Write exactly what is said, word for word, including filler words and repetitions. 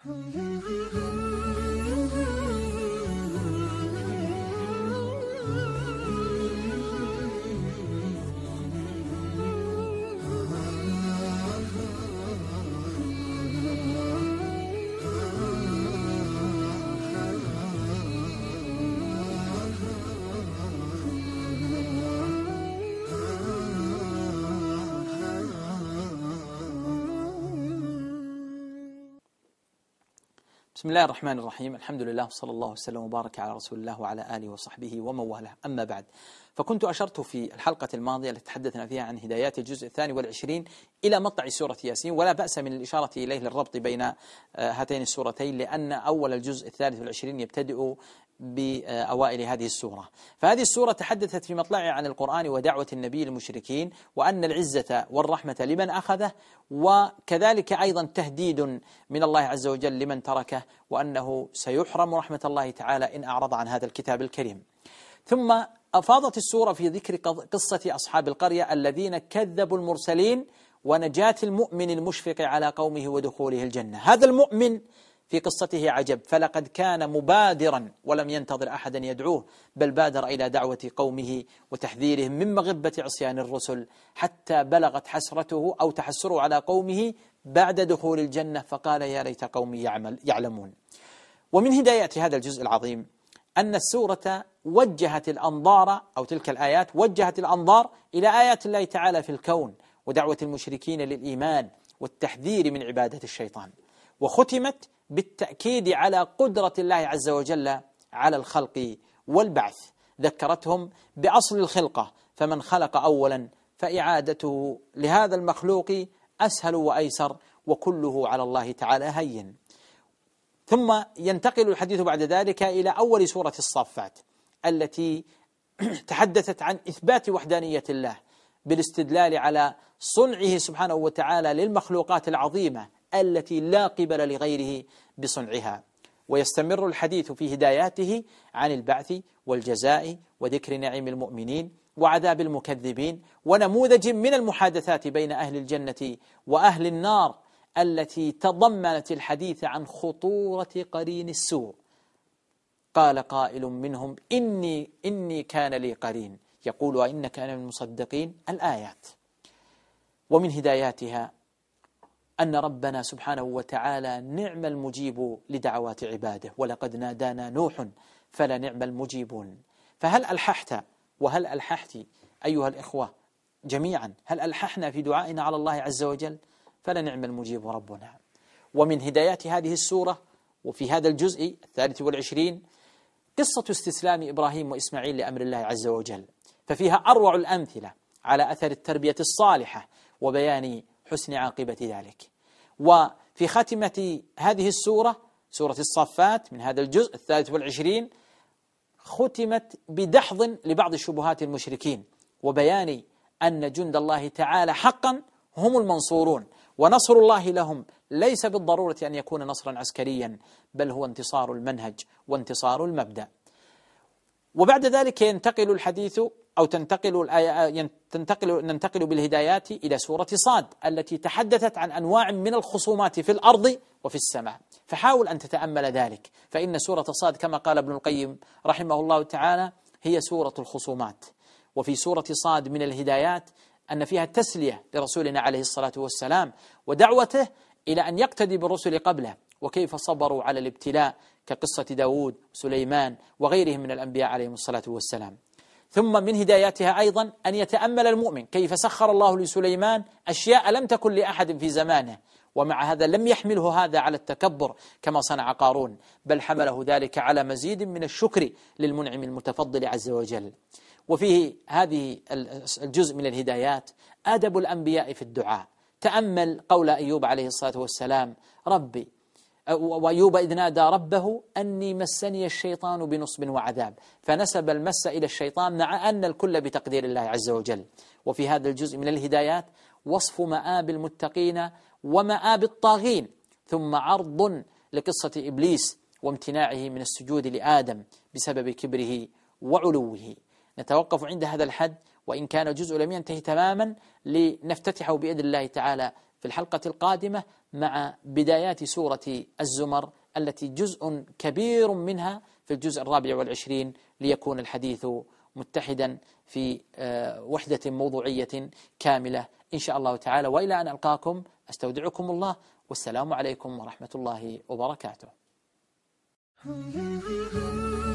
بسم الله الرحمن الرحيم. الحمد لله وصلى الله وسلم وبارك على رسول الله وعلى آله وصحبه ومن والاه. أما بعد، فكنت أشرت في الحلقة الماضية التي تحدثنا فيها عن هدايات الجزء الثاني والعشرين إلى مطلع سورة ياسين، ولا بأس من الإشارة إليه للربط بين هاتين السورتين، لأن أول الجزء الثالث والعشرين يبتدئ بأوائل هذه السورة. فهذه السورة تحدثت في مطلعها عن القرآن ودعوة النبي للمشركين، وأن العزة والرحمة لمن أخذه، وكذلك أيضا تهديد من الله عز وجل لمن تركه، وأنه سيحرم رحمة الله تعالى إن أعرض عن هذا الكتاب الكريم. ثم أفاضت السورة في ذكر قصة أصحاب القرية الذين كذبوا المرسلين ونجاة المؤمن المشفق على قومه ودخوله الجنة. هذا المؤمن في قصته عجب، فلقد كان مبادرا ولم ينتظر أحدا يدعوه، بل بادر إلى دعوة قومه وتحذيرهم من مغبة عصيان الرسل، حتى بلغت حسرته أو تحسره على قومه بعد دخول الجنة، فقال يا ليت قومي يعمل يعلمون. ومن هدايات هذا الجزء العظيم أن السورة وجهت الأنظار، أو تلك الآيات وجهت الأنظار إلى آيات الله تعالى في الكون، ودعوة المشركين للإيمان والتحذير من عبادة الشيطان. وختمت بالتأكيد على قدرة الله عز وجل على الخلق والبعث، ذكرتهم بأصل الخلقة، فمن خلق أولا فإعادته لهذا المخلوق أسهل وأيسر، وكله على الله تعالى هين. ثم ينتقل الحديث بعد ذلك إلى أول سورة الصافات، التي تحدثت عن إثبات وحدانية الله بالاستدلال على صنعه سبحانه وتعالى للمخلوقات العظيمة التي لا قبل لغيره بصنعها. ويستمر الحديث في هداياته عن البعث والجزاء وذكر نعيم المؤمنين وعذاب المكذبين، ونموذج من المحادثات بين أهل الجنة وأهل النار التي تضمنت الحديث عن خطورة قرين السوء. قال قائل منهم إني, إني كان لي قرين يقول وإنك أنا من المصدقين، الآيات. ومن هداياتها أن ربنا سبحانه وتعالى نعم المجيب لدعوات عباده، ولقد نادانا نوح فلنعم المجيبون. فهل ألححت وهل ألححت أيها الإخوة جميعا، هل ألححنا في دعائنا على الله عز وجل؟ فلنعم المجيب ربنا. ومن هدايات هذه السورة وفي هذا الجزء الثالث والعشرين قصة استسلام إبراهيم وإسماعيل لأمر الله عز وجل، ففيها أروع الأمثلة على أثر التربية الصالحة وبيان حسن عاقبة ذلك. وفي خاتمة هذه السورة، سورة الصافات، من هذا الجزء الثالث والعشرين، ختمت بدحض لبعض شبهات المشركين، وبيان أن جند الله تعالى حقا هم المنصورون، ونصر الله لهم ليس بالضرورة أن يكون نصرا عسكريا، بل هو انتصار المنهج وانتصار المبدأ. وبعد ذلك ينتقل الحديث أو تنتقل الآية تنتقل ننتقل بالهدايات إلى سورة صاد، التي تحدثت عن أنواع من الخصومات في الأرض وفي السماء. فحاول أن تتأمل ذلك، فإن سورة صاد كما قال ابن القيم رحمه الله تعالى هي سورة الخصومات. وفي سورة صاد من الهدايات أن فيها التسلية لرسولنا عليه الصلاة والسلام، ودعوته إلى أن يقتدي بالرسل قبله، وكيف صبروا على الابتلاء كقصة داود وسليمان وغيرهم من الأنبياء عليهم الصلاة والسلام. ثم من هداياتها أيضا أن يتأمل المؤمن كيف سخر الله لسليمان أشياء لم تكن لأحد في زمانه، ومع هذا لم يحمله هذا على التكبر كما صنع قارون، بل حمله ذلك على مزيد من الشكر للمنعم المتفضل عز وجل. وفيه هذه الجزء من الهدايات أدب الأنبياء في الدعاء. تأمل قول أيوب عليه الصلاة والسلام ربي وأيوب إذ نادى ربه أني مسني الشيطان بنصب وعذاب، فنسب المس إلى الشيطان مع أن الكل بتقدير الله عز وجل. وفي هذا الجزء من الهدايات وصف مآب المتقين ومآب الطاغين، ثم عرض لقصة إبليس وامتناعه من السجود لآدم بسبب كبره وعلوه. نتوقف عند هذا الحد، وإن كان الجزء لم ينتهي تماما، لنفتتحه بإذن الله تعالى في الحلقة القادمة مع بدايات سورة الزمر التي جزء كبير منها في الجزء الرابع والعشرين، ليكون الحديث متحدا في وحدة موضوعية كاملة إن شاء الله تعالى. وإلى أن ألقاكم أستودعكم الله، والسلام عليكم ورحمة الله وبركاته.